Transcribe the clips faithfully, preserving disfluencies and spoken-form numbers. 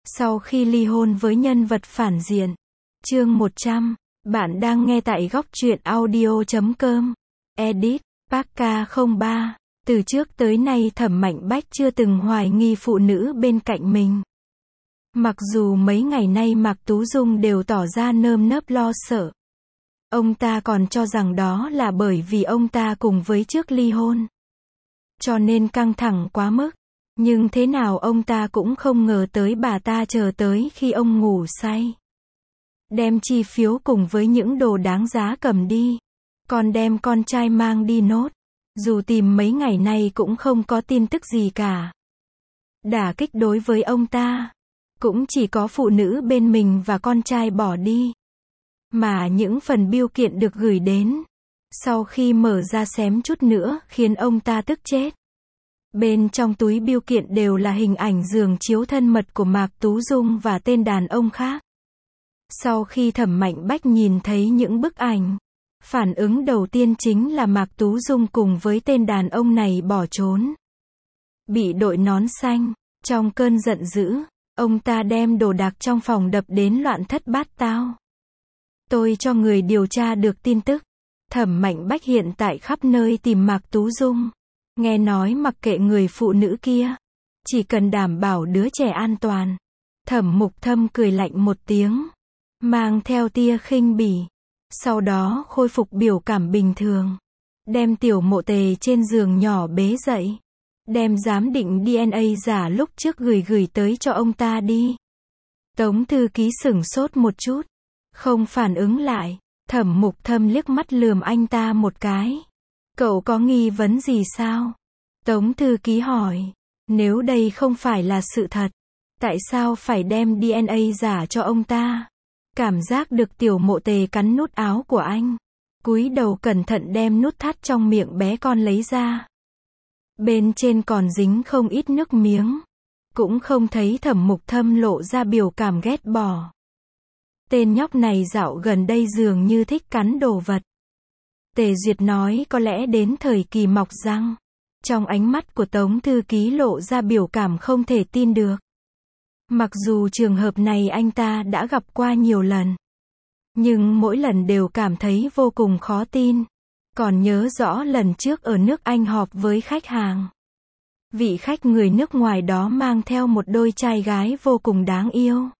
Sau khi ly hôn với nhân vật phản diện. Chương một trăm. Bạn đang nghe tại góc truyện audio chấm com. Edit, Parka không ba. Từ trước tới nay Thẩm Mạnh Bách chưa từng hoài nghi phụ nữ bên cạnh mình. Mặc dù mấy ngày nay Mạc Tú Dung đều tỏ ra nơm nớp lo sợ. Ông ta còn cho rằng đó là bởi vì ông ta cùng với trước ly hôn. Cho nên căng thẳng quá mức. Nhưng thế nào ông ta cũng không ngờ tới bà ta chờ tới khi ông ngủ say. Đem chi phiếu cùng với những đồ đáng giá cầm đi. Còn đem con trai mang đi nốt. Dù tìm mấy ngày nay cũng không có tin tức gì cả. Đả kích đối với ông ta. Cũng chỉ có phụ nữ bên mình và con trai bỏ đi. Mà những phần bưu kiện được gửi đến. Sau khi mở ra xém chút nữa khiến ông ta tức chết. Bên trong túi bưu kiện đều là hình ảnh giường chiếu thân mật của Mạc Tú Dung và tên đàn ông khác. Sau khi Thẩm Mạnh Bách nhìn thấy những bức ảnh, phản ứng đầu tiên chính là Mạc Tú Dung cùng với tên đàn ông này bỏ trốn. Bị đội nón xanh, trong cơn giận dữ, ông ta đem đồ đạc trong phòng đập đến loạn thất bát tao. Tôi cho người điều tra được tin tức. Thẩm Mạnh Bách hiện tại khắp nơi tìm Mạc Tú Dung. Nghe nói mặc kệ người phụ nữ kia, chỉ cần đảm bảo đứa trẻ an toàn. Thẩm Mục Thâm cười lạnh một tiếng, mang theo tia khinh bỉ. Sau đó khôi phục biểu cảm bình thường. Đem Tiểu Mộ Tề trên giường nhỏ bế dậy. Đem giám định đê en a giả lúc trước gửi gửi tới cho ông ta đi. Tống thư ký sửng sốt một chút. Không phản ứng lại. Thẩm Mục Thâm liếc mắt lườm anh ta một cái. Cậu có nghi vấn gì sao? Tống thư ký hỏi. Nếu đây không phải là sự thật, tại sao phải đem đê en a giả cho ông ta? Cảm giác được Tiểu Mộ Tề cắn nút áo của anh. Cúi đầu cẩn thận đem nút thắt trong miệng bé con lấy ra. Bên trên còn dính không ít nước miếng. Cũng không thấy Thẩm Mục Thâm lộ ra biểu cảm ghét bỏ. Tên nhóc này dạo gần đây dường như thích cắn đồ vật. Tề Duyệt nói có lẽ đến thời kỳ mọc răng. Trong ánh mắt của Tống thư ký lộ ra biểu cảm không thể tin được. Mặc dù trường hợp này anh ta đã gặp qua nhiều lần. Nhưng mỗi lần đều cảm thấy vô cùng khó tin. Còn nhớ rõ lần trước ở nước Anh họp với khách hàng. Vị khách người nước ngoài đó mang theo một đôi trai gái vô cùng đáng yêu.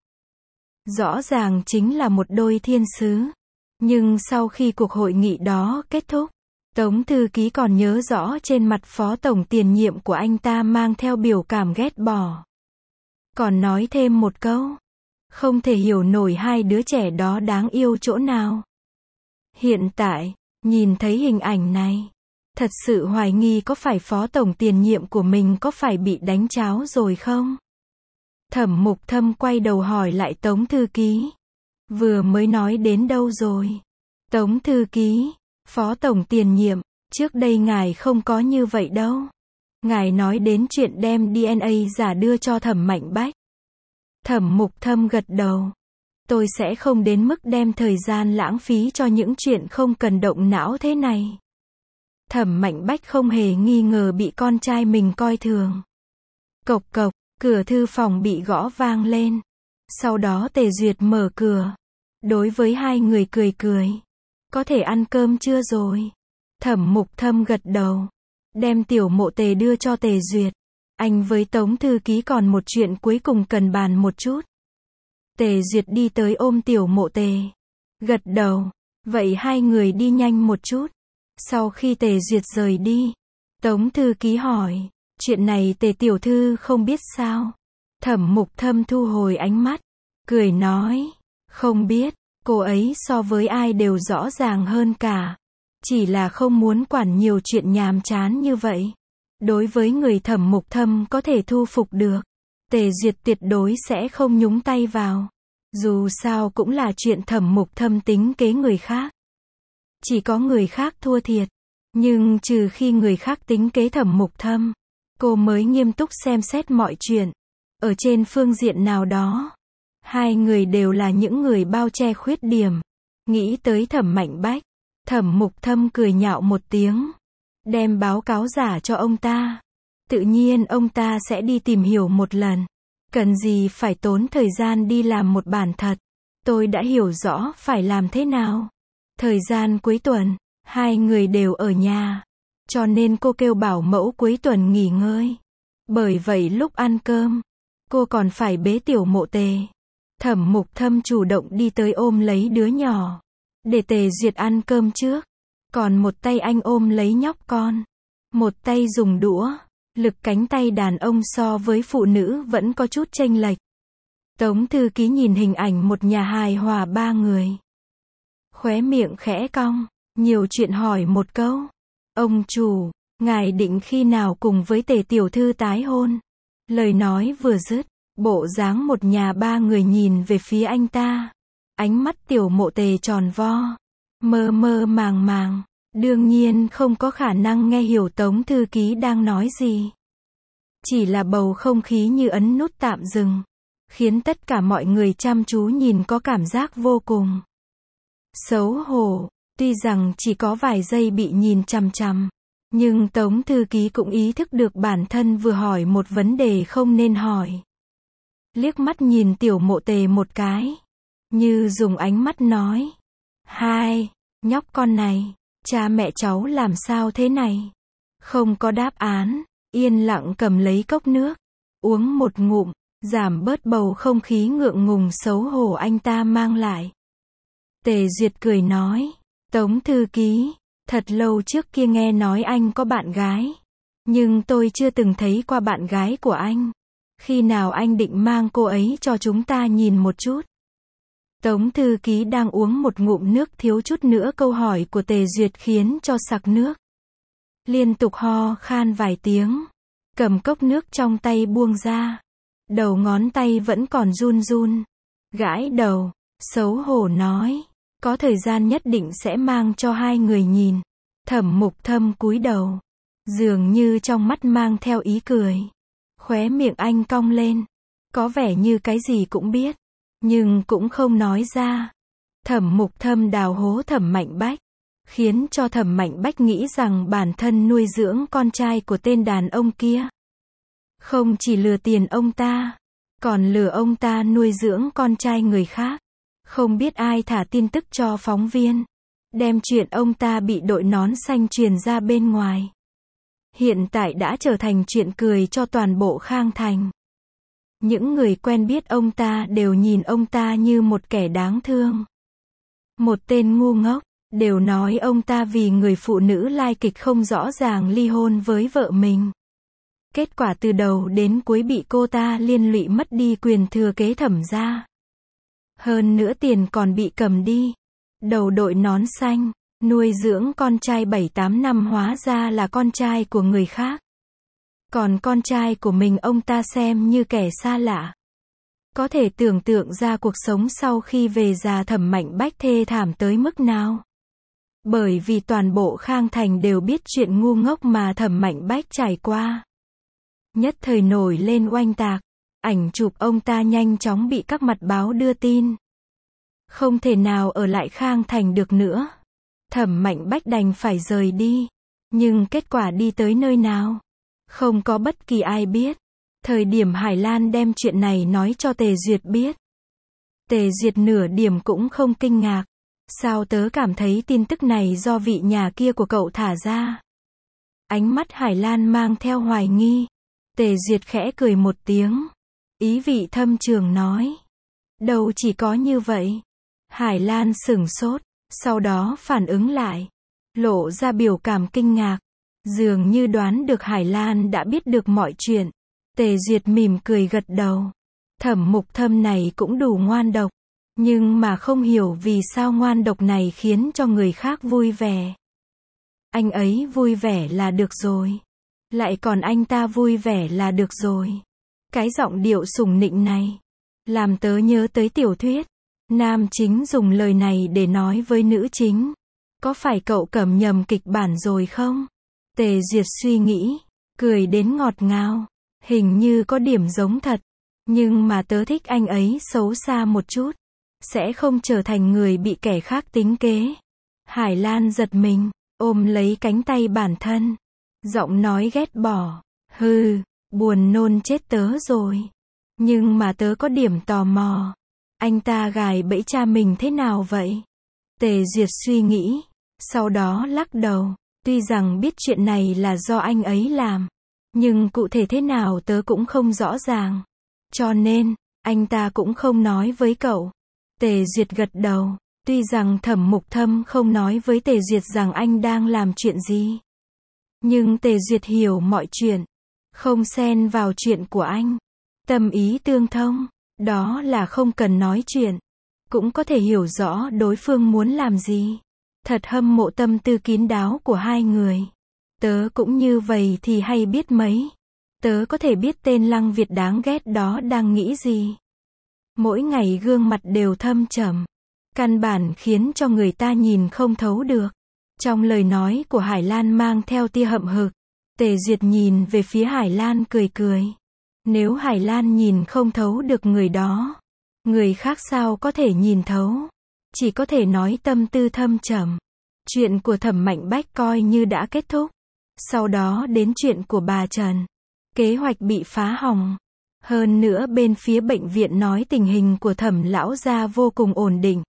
Rõ ràng chính là một đôi thiên sứ. Nhưng sau khi cuộc hội nghị đó kết thúc, Tống thư ký còn nhớ rõ trên mặt phó tổng tiền nhiệm của anh ta mang theo biểu cảm ghét bỏ. Còn nói thêm một câu. Không thể hiểu nổi hai đứa trẻ đó đáng yêu chỗ nào. Hiện tại, nhìn thấy hình ảnh này, thật sự hoài nghi có phải phó tổng tiền nhiệm của mình có phải bị đánh tráo rồi không? Thẩm Mục Thâm quay đầu hỏi lại Tống thư ký. Vừa mới nói đến đâu rồi? Tống thư ký, phó tổng tiền nhiệm, trước đây ngài không có như vậy đâu. Ngài nói đến chuyện đem đê en a giả đưa cho Thẩm Mạnh Bách. Thẩm Mục Thâm gật đầu. Tôi sẽ không đến mức đem thời gian lãng phí cho những chuyện không cần động não thế này. Thẩm Mạnh Bách không hề nghi ngờ bị con trai mình coi thường. Cộc cộc, cửa thư phòng bị gõ vang lên. Sau đó Tề Duyệt mở cửa. Đối với hai người cười cười. Có thể ăn cơm chưa rồi? Thẩm Mục Thâm gật đầu. Đem Tiểu Mộ Tề đưa cho Tề Duyệt. Anh với Tống thư ký còn một chuyện cuối cùng cần bàn một chút. Tề Duyệt đi tới ôm Tiểu Mộ Tề. Gật đầu. Vậy hai người đi nhanh một chút. Sau khi Tề Duyệt rời đi, Tống thư ký hỏi. Chuyện này Tề tiểu thư không biết sao? Thẩm Mục Thâm thu hồi ánh mắt. Cười nói. Không biết. Cô ấy so với ai đều rõ ràng hơn cả. Chỉ là không muốn quản nhiều chuyện nhàm chán như vậy. Đối với người Thẩm Mục Thâm có thể thu phục được, Tề Duyệt tuyệt đối sẽ không nhúng tay vào. Dù sao cũng là chuyện Thẩm Mục Thâm tính kế người khác. Chỉ có người khác thua thiệt. Nhưng trừ khi người khác tính kế Thẩm Mục Thâm, cô mới nghiêm túc xem xét mọi chuyện. Ở trên phương diện nào đó, hai người đều là những người bao che khuyết điểm. Nghĩ tới Thẩm Mạnh Bách, Thẩm Mục Thâm cười nhạo một tiếng. Đem báo cáo giả cho ông ta. Tự nhiên ông ta sẽ đi tìm hiểu một lần. Cần gì phải tốn thời gian đi làm một bản thật. Tôi đã hiểu rõ phải làm thế nào. Thời gian cuối tuần, hai người đều ở nhà. Cho nên cô kêu bảo mẫu cuối tuần nghỉ ngơi. Bởi vậy lúc ăn cơm, cô còn phải bế Tiểu Mộ Tề. Thẩm Mục Thâm chủ động đi tới ôm lấy đứa nhỏ. Để Tề Duyệt ăn cơm trước. Còn một tay anh ôm lấy nhóc con. Một tay dùng đũa. Lực cánh tay đàn ông so với phụ nữ vẫn có chút chênh lệch. Tống thư ký nhìn hình ảnh một nhà hài hòa ba người. Khóe miệng khẽ cong, nhiều chuyện hỏi một câu. Ông chủ, ngài định khi nào cùng với Tề tiểu thư tái hôn? Lời nói vừa dứt, bộ dáng một nhà ba người nhìn về phía anh ta. Ánh mắt Tiểu Mộ Tề tròn vo, mơ mơ màng màng, đương nhiên không có khả năng nghe hiểu Tống thư ký đang nói gì. Chỉ là bầu không khí như ấn nút tạm dừng, khiến tất cả mọi người chăm chú nhìn có cảm giác vô cùng xấu hổ. Tuy rằng chỉ có vài giây bị nhìn chằm chằm, nhưng Tống thư ký cũng ý thức được bản thân vừa hỏi một vấn đề không nên hỏi. Liếc mắt nhìn Tiểu Mộ Tề một cái, như dùng ánh mắt nói: Hai, nhóc con này, cha mẹ cháu làm sao thế này? Không có đáp án, yên lặng cầm lấy cốc nước, uống một ngụm, giảm bớt bầu không khí ngượng ngùng xấu hổ anh ta mang lại. Tề Duyệt cười nói: Tống thư ký, thật lâu trước kia nghe nói anh có bạn gái, nhưng tôi chưa từng thấy qua bạn gái của anh. Khi nào anh định mang cô ấy cho chúng ta nhìn một chút? Tống thư ký đang uống một ngụm nước thiếu chút nữa câu hỏi của Tề Duyệt khiến cho sặc nước. Liên tục ho khan vài tiếng, cầm cốc nước trong tay buông ra. Đầu ngón tay vẫn còn run run. Gãi đầu, xấu hổ nói: Có thời gian nhất định sẽ mang cho hai người nhìn. Thẩm Mục Thâm cúi đầu, dường như trong mắt mang theo ý cười. Khóe miệng anh cong lên, có vẻ như cái gì cũng biết, nhưng cũng không nói ra. Thẩm Mục Thâm đào hố Thẩm Mạnh Bách, khiến cho Thẩm Mạnh Bách nghĩ rằng bản thân nuôi dưỡng con trai của tên đàn ông kia. Không chỉ lừa tiền ông ta, còn lừa ông ta nuôi dưỡng con trai người khác. Không biết ai thả tin tức cho phóng viên, đem chuyện ông ta bị đội nón xanh truyền ra bên ngoài. Hiện tại đã trở thành chuyện cười cho toàn bộ Khang Thành. Những người quen biết ông ta đều nhìn ông ta như một kẻ đáng thương. Một tên ngu ngốc, đều nói ông ta vì người phụ nữ lai kịch không rõ ràng ly hôn với vợ mình. Kết quả từ đầu đến cuối bị cô ta liên lụy mất đi quyền thừa kế Thẩm gia. Hơn nữa tiền còn bị cầm đi. Đầu đội nón xanh, nuôi dưỡng con trai bảy tám năm hóa ra là con trai của người khác. Còn con trai của mình ông ta xem như kẻ xa lạ. Có thể tưởng tượng ra cuộc sống sau khi về già Thẩm Mạnh Bách thê thảm tới mức nào. Bởi vì toàn bộ Khang Thành đều biết chuyện ngu ngốc mà Thẩm Mạnh Bách trải qua. Nhất thời nổi lên oanh tạc. Ảnh chụp ông ta nhanh chóng bị các mặt báo đưa tin. Không thể nào ở lại Khang Thành được nữa. Thẩm Mạnh Bách đành phải rời đi. Nhưng kết quả đi tới nơi nào? Không có bất kỳ ai biết. Thời điểm Hải Lan đem chuyện này nói cho Tề Duyệt biết. Tề Duyệt nửa điểm cũng không kinh ngạc. Sao tớ cảm thấy tin tức này do vị nhà kia của cậu thả ra? Ánh mắt Hải Lan mang theo hoài nghi. Tề Duyệt khẽ cười một tiếng. Ý vị thâm trường nói. Đâu chỉ có như vậy. Hải Lan sửng sốt, sau đó phản ứng lại. Lộ ra biểu cảm kinh ngạc. Dường như đoán được Hải Lan đã biết được mọi chuyện. Tề Duyệt mỉm cười gật đầu. Thẩm Mục Thâm này cũng đủ ngoan độc. Nhưng mà không hiểu vì sao ngoan độc này khiến cho người khác vui vẻ. Anh ấy vui vẻ là được rồi. Lại còn anh ta vui vẻ là được rồi. Cái giọng điệu sủng nịnh này, làm tớ nhớ tới tiểu thuyết. Nam chính dùng lời này để nói với nữ chính. Có phải cậu cầm nhầm kịch bản rồi không? Tề Duyệt suy nghĩ, cười đến ngọt ngào. Hình như có điểm giống thật. Nhưng mà tớ thích anh ấy xấu xa một chút. Sẽ không trở thành người bị kẻ khác tính kế. Hải Lan giật mình, ôm lấy cánh tay bản thân. Giọng nói ghét bỏ. Hừ, buồn nôn chết tớ rồi. Nhưng mà tớ có điểm tò mò. Anh ta gài bẫy cha mình thế nào vậy? Tề Duyệt suy nghĩ. Sau đó lắc đầu. Tuy rằng biết chuyện này là do anh ấy làm. Nhưng cụ thể thế nào tớ cũng không rõ ràng. Cho nên, anh ta cũng không nói với cậu. Tề Duyệt gật đầu. Tuy rằng Thẩm Mục Thâm không nói với Tề Duyệt rằng anh đang làm chuyện gì. Nhưng Tề Duyệt hiểu mọi chuyện. Không xen vào chuyện của anh. Tâm ý tương thông. Đó là không cần nói chuyện. Cũng có thể hiểu rõ đối phương muốn làm gì. Thật hâm mộ tâm tư kín đáo của hai người. Tớ cũng như vậy thì hay biết mấy. Tớ có thể biết tên Lăng Việt đáng ghét đó đang nghĩ gì. Mỗi ngày gương mặt đều thâm trầm. Căn bản khiến cho người ta nhìn không thấu được. Trong lời nói của Hải Lan mang theo tia hậm hực. Tề Duyệt nhìn về phía Hải Lan cười cười. Nếu Hải Lan nhìn không thấu được người đó, người khác sao có thể nhìn thấu. Chỉ có thể nói tâm tư thâm trầm. Chuyện của Thẩm Mạnh Bách coi như đã kết thúc. Sau đó đến chuyện của bà Trần. Kế hoạch bị phá hỏng. Hơn nữa bên phía bệnh viện nói tình hình của Thẩm lão gia vô cùng ổn định.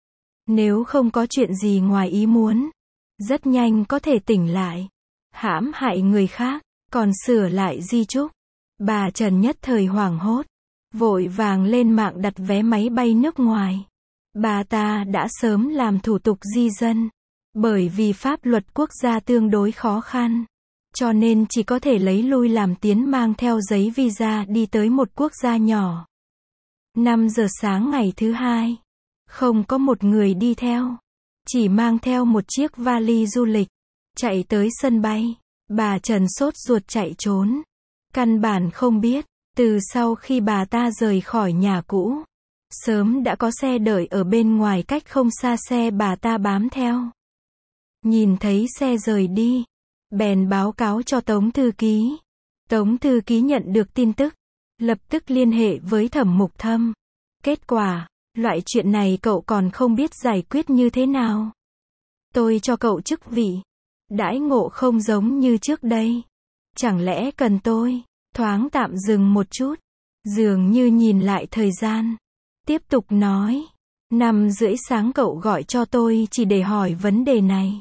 Nếu không có chuyện gì ngoài ý muốn, rất nhanh có thể tỉnh lại. Hãm hại người khác, còn sửa lại di chúc. Bà Trần nhất thời hoảng hốt. Vội vàng lên mạng đặt vé máy bay nước ngoài. Bà ta đã sớm làm thủ tục di dân. Bởi vì pháp luật quốc gia tương đối khó khăn. Cho nên chỉ có thể lấy lui làm tiến mang theo giấy visa đi tới một quốc gia nhỏ. năm giờ sáng ngày thứ hai. Không có một người đi theo. Chỉ mang theo một chiếc vali du lịch. Chạy tới sân bay. Bà Trần sốt ruột chạy trốn. Căn bản không biết. Từ sau khi bà ta rời khỏi nhà cũ. Sớm đã có xe đợi ở bên ngoài cách không xa xe bà ta bám theo. Nhìn thấy xe rời đi. Bèn báo cáo cho Tống Thư Ký. Tống Thư Ký nhận được tin tức. Lập tức liên hệ với Thẩm Mục Thâm. Kết quả, loại chuyện này cậu còn không biết giải quyết như thế nào. Tôi cho cậu chức vị. Đãi ngộ không giống như trước đây. Chẳng lẽ cần tôi? Thoáng tạm dừng một chút. Dường như nhìn lại thời gian. Tiếp tục nói. Năm rưỡi sáng cậu gọi cho tôi chỉ để hỏi vấn đề này.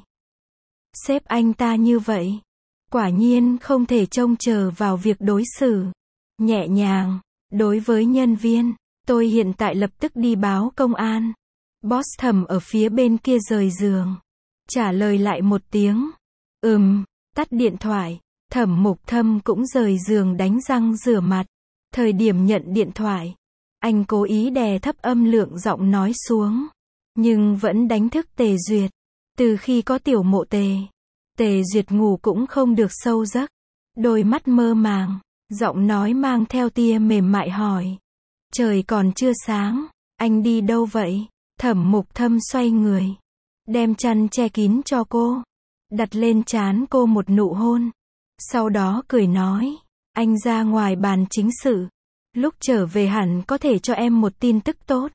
Sếp anh ta như vậy. Quả nhiên không thể trông chờ vào việc đối xử nhẹ nhàng. Đối với nhân viên, tôi hiện tại lập tức đi báo công an. Boss Thẩm ở phía bên kia rời giường. Trả lời lại một tiếng. Ừm, tắt điện thoại. Thẩm Mục Thâm cũng rời giường đánh răng rửa mặt. Thời điểm nhận điện thoại, anh cố ý đè thấp âm lượng giọng nói xuống. Nhưng vẫn đánh thức Tề Duyệt. Từ khi có Tiểu Mộ Tề, Tề Duyệt ngủ cũng không được sâu giấc. Đôi mắt mơ màng, giọng nói mang theo tia mềm mại hỏi. Trời còn chưa sáng, anh đi đâu vậy? Thẩm Mục Thâm xoay người, đem chăn che kín cho cô, đặt lên trán cô một nụ hôn. Sau đó cười nói, anh ra ngoài bàn chính sự. Lúc trở về hẳn có thể cho em một tin tức tốt.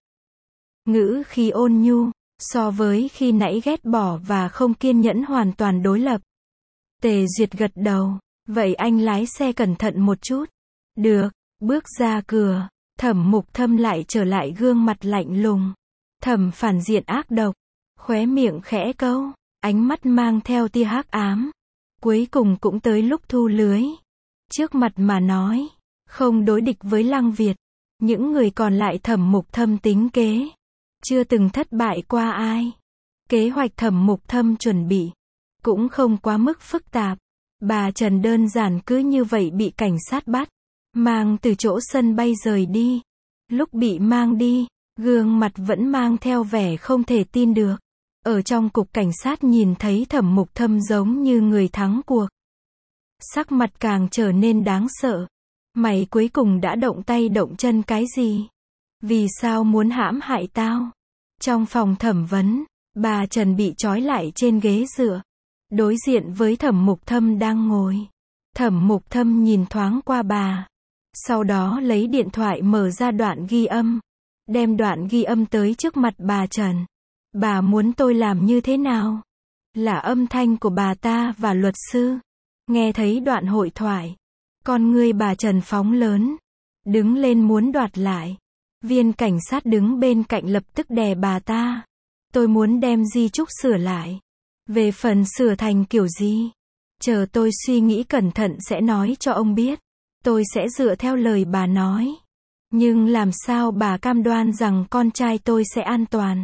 Ngữ khí ôn nhu, so với khi nãy ghét bỏ và không kiên nhẫn hoàn toàn đối lập. Tề Duyệt gật đầu, vậy anh lái xe cẩn thận một chút. Được, bước ra cửa, Thẩm Mục Thâm lại trở lại gương mặt lạnh lùng. Thẩm phản diện ác độc, khóe miệng khẽ câu, ánh mắt mang theo tia hắc ám. Cuối cùng cũng tới lúc thu lưới. Trước mặt mà nói, không đối địch với Lăng Việt. Những người còn lại Thẩm Mục Thâm tính kế. Chưa từng thất bại qua ai. Kế hoạch Thẩm Mục Thâm chuẩn bị cũng không quá mức phức tạp. Bà Trần đơn giản cứ như vậy bị cảnh sát bắt. Mang từ chỗ sân bay rời đi. Lúc bị mang đi, gương mặt vẫn mang theo vẻ không thể tin được. Ở trong cục cảnh sát nhìn thấy Thẩm Mục Thâm giống như người thắng cuộc. Sắc mặt càng trở nên đáng sợ. Mày cuối cùng đã động tay động chân cái gì? Vì sao muốn hãm hại tao? Trong phòng thẩm vấn, bà Trần bị trói lại trên ghế dựa. Đối diện với Thẩm Mục Thâm đang ngồi. Thẩm Mục Thâm nhìn thoáng qua bà. Sau đó lấy điện thoại mở ra đoạn ghi âm. Đem đoạn ghi âm tới trước mặt bà Trần. Bà muốn tôi làm như thế nào? Là âm thanh của bà ta và luật sư. Nghe thấy đoạn hội thoại. Con ngươi bà Trần phóng lớn. đứng lên muốn đoạt lại. Viên cảnh sát đứng bên cạnh lập tức đè bà ta. Tôi muốn đem di chúc sửa lại. Về phần sửa thành kiểu gì, chờ tôi suy nghĩ cẩn thận sẽ nói cho ông biết. Tôi sẽ dựa theo lời bà nói. Nhưng làm sao bà cam đoan rằng con trai tôi sẽ an toàn?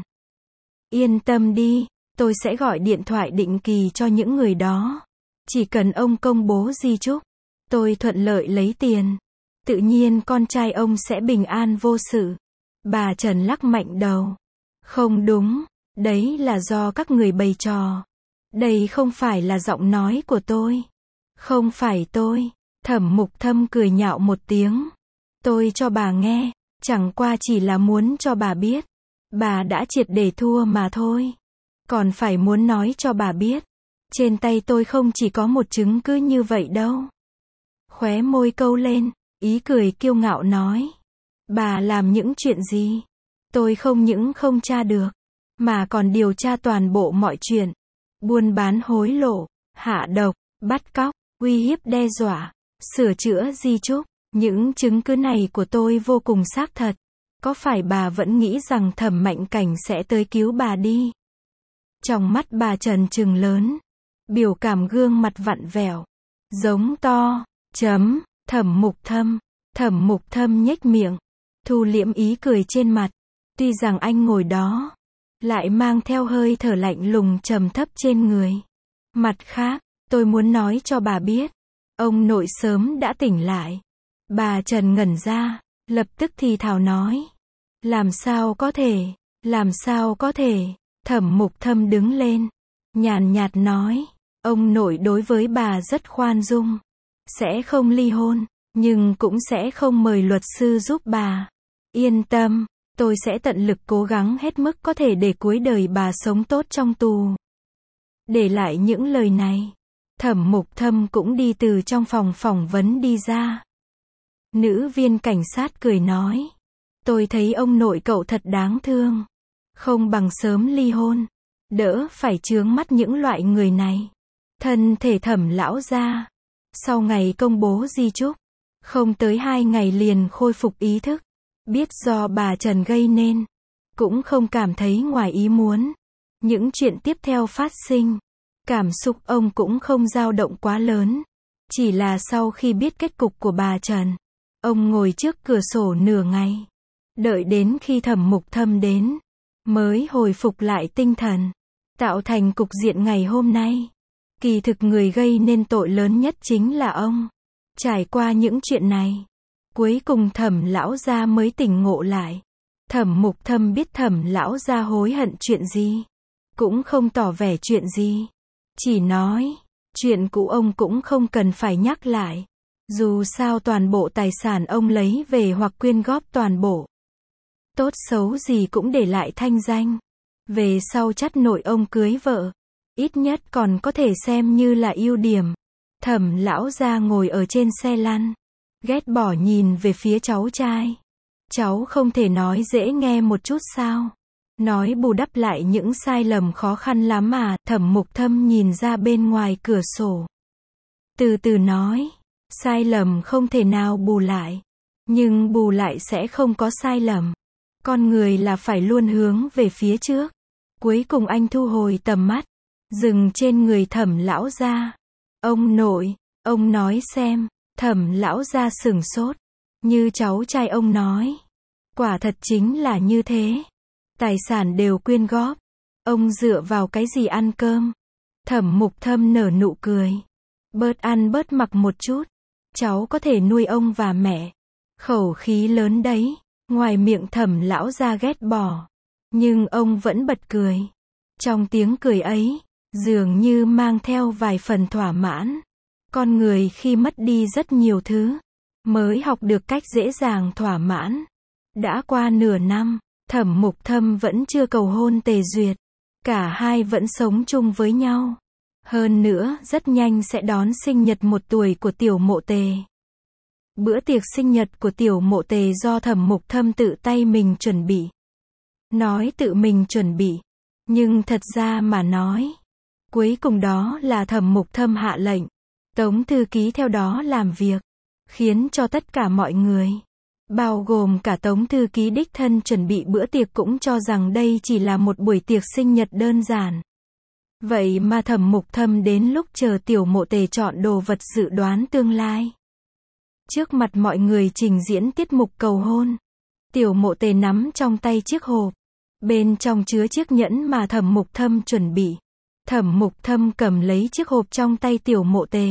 Yên tâm đi, tôi sẽ gọi điện thoại định kỳ cho những người đó. Chỉ cần ông công bố di chúc, tôi thuận lợi lấy tiền. Tự nhiên con trai ông sẽ bình an vô sự. Bà Trần lắc mạnh đầu. Không đúng, đấy là do các người bày trò. Đây không phải là giọng nói của tôi. Không phải tôi. Thẩm Mục Thâm cười nhạo một tiếng. Tôi cho bà nghe, chẳng qua chỉ là muốn cho bà biết. Bà đã triệt để thua mà thôi. Còn phải muốn nói cho bà biết. Trên tay tôi không chỉ có một chứng cứ như vậy đâu. Khóe môi câu lên, ý cười kiêu ngạo nói. Bà làm những chuyện gì? Tôi không những không tra được, mà còn điều tra toàn bộ mọi chuyện. Buôn bán hối lộ, hạ độc, bắt cóc, uy hiếp đe dọa, sửa chữa di chúc. Những chứng cứ này của tôi vô cùng xác thật. Có phải bà vẫn nghĩ rằng Thẩm Mạnh Cảnh sẽ tới cứu bà đi? Trong mắt bà Trần trừng lớn. Biểu cảm gương mặt vặn vẹo. Giống to. Chấm. Thẩm Mục Thâm. Thẩm Mục Thâm nhếch miệng. Thu liễm ý cười trên mặt. Tuy rằng anh ngồi đó, lại mang theo hơi thở lạnh lùng trầm thấp trên người. Mặt khác, tôi muốn nói cho bà biết. Ông nội sớm đã tỉnh lại. Bà Trần ngẩn ra, lập tức thì thào nói. Làm sao có thể, làm sao có thể. Thẩm Mục Thâm đứng lên, nhàn nhạt nói. Ông nội đối với bà rất khoan dung. Sẽ không ly hôn, nhưng cũng sẽ không mời luật sư giúp bà. Yên tâm, tôi sẽ tận lực cố gắng hết mức có thể để cuối đời bà sống tốt trong tù. Để lại những lời này, Thẩm Mục Thâm cũng đi từ trong phòng phỏng vấn đi ra. Nữ viên cảnh sát cười nói. Tôi thấy ông nội cậu thật đáng thương. Không bằng sớm ly hôn. Đỡ phải chướng mắt những loại người này. Thân thể Thẩm lão gia, sau ngày công bố di chúc, không tới hai ngày liền khôi phục ý thức. Biết do bà Trần gây nên, cũng không cảm thấy ngoài ý muốn. Những chuyện tiếp theo phát sinh, cảm xúc ông cũng không dao động quá lớn. Chỉ là sau khi biết kết cục của bà Trần, ông ngồi trước cửa sổ nửa ngày. Đợi đến khi Thẩm Mục Thâm đến, mới hồi phục lại tinh thần. Tạo thành cục diện ngày hôm nay. Kỳ thực người gây nên tội lớn nhất chính là ông. Trải qua những chuyện này, cuối cùng Thẩm lão gia mới tỉnh ngộ lại. Thẩm Mục Thâm biết Thẩm lão gia hối hận chuyện gì, cũng không tỏ vẻ chuyện gì. Chỉ nói, chuyện cũ ông cũng không cần phải nhắc lại. Dù sao toàn bộ tài sản ông lấy về hoặc quyên góp toàn bộ. Tốt xấu gì cũng để lại thanh danh. Về sau chắt nội ông cưới vợ, ít nhất còn có thể xem như là ưu điểm. Thẩm lão gia ngồi ở trên xe lăn, ghét bỏ nhìn về phía cháu trai. Cháu không thể nói dễ nghe một chút sao? Nói bù đắp lại những sai lầm khó khăn lắm mà. Thẩm Mục Thâm nhìn ra bên ngoài cửa sổ. Từ từ nói, sai lầm không thể nào bù lại. Nhưng bù lại sẽ không có sai lầm. Con người là phải luôn hướng về phía trước. Cuối cùng anh thu hồi tầm mắt, dừng trên người Thẩm lão gia. Ông nội, ông nói xem. Thẩm lão gia sửng sốt. Như cháu trai ông nói. Quả thật chính là như thế. Tài sản đều quyên góp. Ông dựa vào cái gì ăn cơm? Thẩm Mục Thâm nở nụ cười. Bớt ăn bớt mặc một chút. Cháu có thể nuôi ông và mẹ. Khẩu khí lớn đấy. Ngoài miệng Thẩm lão gia ghét bỏ, nhưng ông vẫn bật cười. Trong tiếng cười ấy, dường như mang theo vài phần thỏa mãn. Con người khi mất đi rất nhiều thứ, mới học được cách dễ dàng thỏa mãn. Đã qua nửa năm, Thẩm Mục Thâm vẫn chưa cầu hôn Tề Duyệt. Cả hai vẫn sống chung với nhau. Hơn nữa, rất nhanh sẽ đón sinh nhật một tuổi của Tiểu Mộ Tề. Bữa tiệc sinh nhật của Tiểu Mộ Tề do Thẩm Mục Thâm tự tay mình chuẩn bị. Nói tự mình chuẩn bị, nhưng thật ra mà nói, cuối cùng đó là Thẩm Mục Thâm hạ lệnh. Tống thư ký theo đó làm việc, khiến cho tất cả mọi người bao gồm cả Tống thư ký đích thân chuẩn bị bữa tiệc cũng cho rằng đây chỉ là một buổi tiệc sinh nhật đơn giản. Vậy mà Thẩm Mục Thâm đến lúc chờ Tiểu Mộ Tề chọn đồ vật dự đoán tương lai. Trước mặt mọi người trình diễn tiết mục cầu hôn. Tiểu Mộ Tề nắm trong tay chiếc hộp. Bên trong chứa chiếc nhẫn mà Thẩm Mục Thâm chuẩn bị. Thẩm Mục Thâm cầm lấy chiếc hộp trong tay Tiểu Mộ Tề.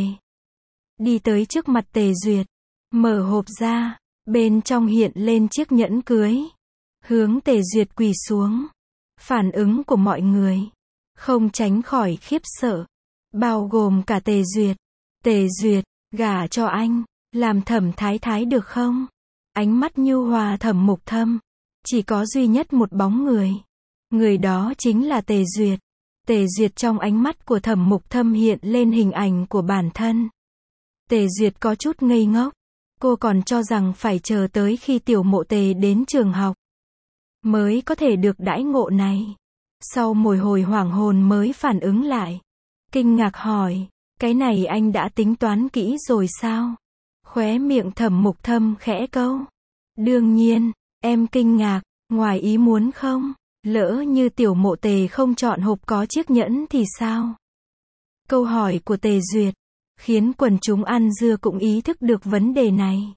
Đi tới trước mặt Tề Duyệt. Mở hộp ra. Bên trong hiện lên chiếc nhẫn cưới. Hướng Tề Duyệt quỳ xuống. Phản ứng của mọi người không tránh khỏi khiếp sợ. Bao gồm cả Tề Duyệt. Tề Duyệt, gả cho anh, làm Thẩm Thái Thái được không? Ánh mắt nhu hòa Thẩm Mục Thâm. Chỉ có duy nhất một bóng người. Người đó chính là Tề Duyệt. Tề Duyệt trong ánh mắt của Thẩm Mục Thâm hiện lên hình ảnh của bản thân. Tề Duyệt có chút ngây ngốc. Cô còn cho rằng phải chờ tới khi Tiểu Mộ Tề đến trường học mới có thể được đãi ngộ này. Sau một hồi hoảng hồn mới phản ứng lại. Kinh ngạc hỏi, cái này anh đã tính toán kỹ rồi sao? Khóe miệng Thẩm Mục Thâm khẽ câu. Đương nhiên, em kinh ngạc, ngoài ý muốn không? Lỡ như Tiểu Mộ Tề không chọn hộp có chiếc nhẫn thì sao? Câu hỏi của Tề Duyệt khiến quần chúng ăn dưa cũng ý thức được vấn đề này.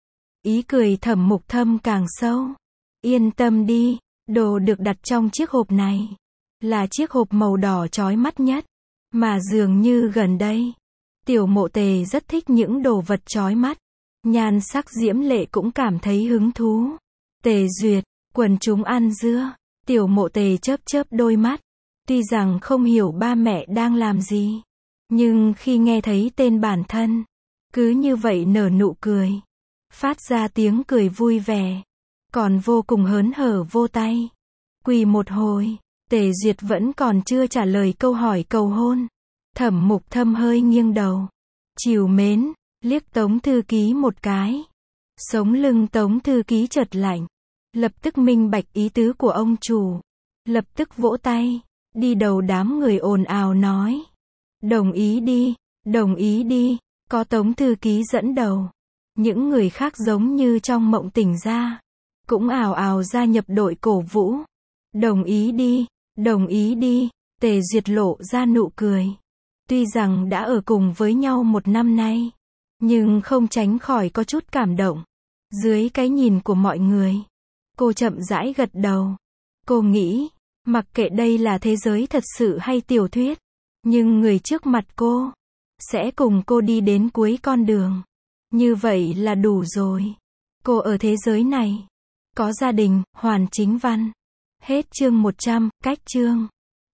Ý cười Thẩm Mục Thâm càng sâu. Yên tâm đi, đồ được đặt trong chiếc hộp này là chiếc hộp màu đỏ chói mắt nhất. Mà dường như gần đây, Tiểu Mộ Tề rất thích những đồ vật chói mắt. Nhan sắc diễm lệ cũng cảm thấy hứng thú. Tề Duyệt, quần chúng ăn dưa. Tiểu Mộ Tề chớp chớp đôi mắt. Tuy rằng không hiểu ba mẹ đang làm gì, nhưng khi nghe thấy tên bản thân, cứ như vậy nở nụ cười. Phát ra tiếng cười vui vẻ. Còn vô cùng hớn hở vô tay. Quỳ một hồi, Tề Duyệt vẫn còn chưa trả lời câu hỏi cầu hôn. Thẩm Mục Thâm hơi nghiêng đầu. Trìu mến, liếc Tống thư ký một cái. Sống lưng Tống thư ký chợt lạnh. Lập tức minh bạch ý tứ của ông chủ. Lập tức vỗ tay. Đi đầu đám người ồn ào nói. Đồng ý đi, đồng ý đi. Có Tống thư ký dẫn đầu. Những người khác giống như trong mộng tỉnh ra. Cũng ào ào gia nhập đội cổ vũ. Đồng ý đi, đồng ý đi. Tề Duyệt lộ ra nụ cười. Tuy rằng đã ở cùng với nhau một năm nay, nhưng không tránh khỏi có chút cảm động. Dưới cái nhìn của mọi người, cô chậm rãi gật đầu. Cô nghĩ, mặc kệ đây là thế giới thật sự hay tiểu thuyết, nhưng người trước mặt cô sẽ cùng cô đi đến cuối con đường. Như vậy là đủ rồi. Cô ở thế giới này có gia đình. Hoàn Chính Văn. Hết chương một trăm, cách chương